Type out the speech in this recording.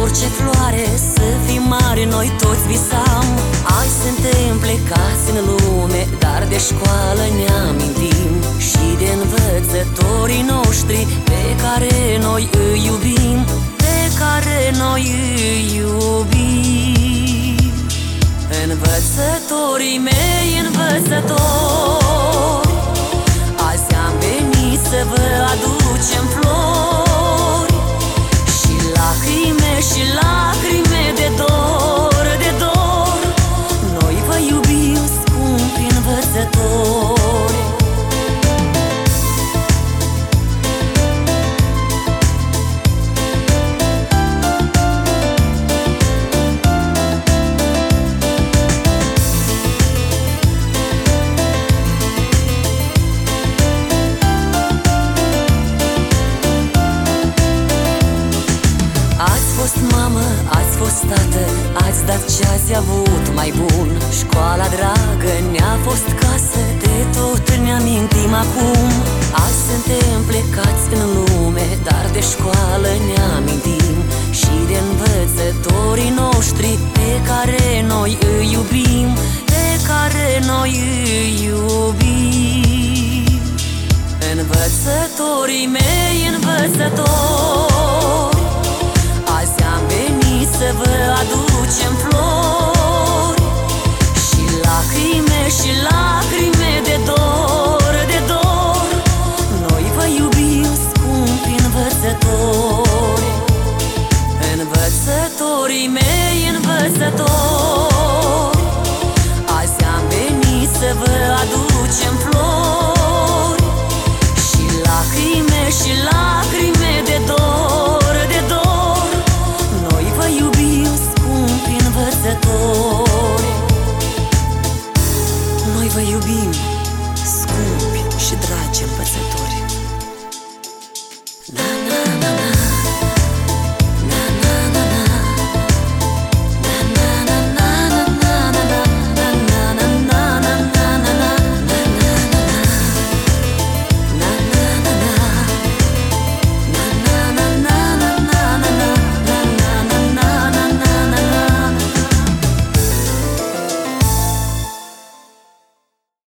orice floare să fim mari, noi toți visam. Azi suntem plecați în lume, dar de școală ne amintim și de învățătorii noștri pe care noi îi iubim, pe care noi îi iubim. Învățătorii mei, învățători, azi am venit să vă aducem flori și lacrime și lacrime de dor, de dor. Noi vă iubim, scumpi învățători. Ați fost mamă, ați fost tată, ați dat ce ați avut mai bun. Școala dragă ne-a fost casă, de tot ne amintim acum. Azi suntem plecați în lume, dar de școală ne amintim și de învățătorii noștri pe care noi îi iubim, pe care noi îi iubim. Învățătorii mei, învățători, azi am venit să vă aducem flori și lacrime și lacrime de dor, de dor. Noi vă iubim, scumpi învățători. Învățătorii mei, învățători, azi am venit să vă aducem flori și lacrime și lacrime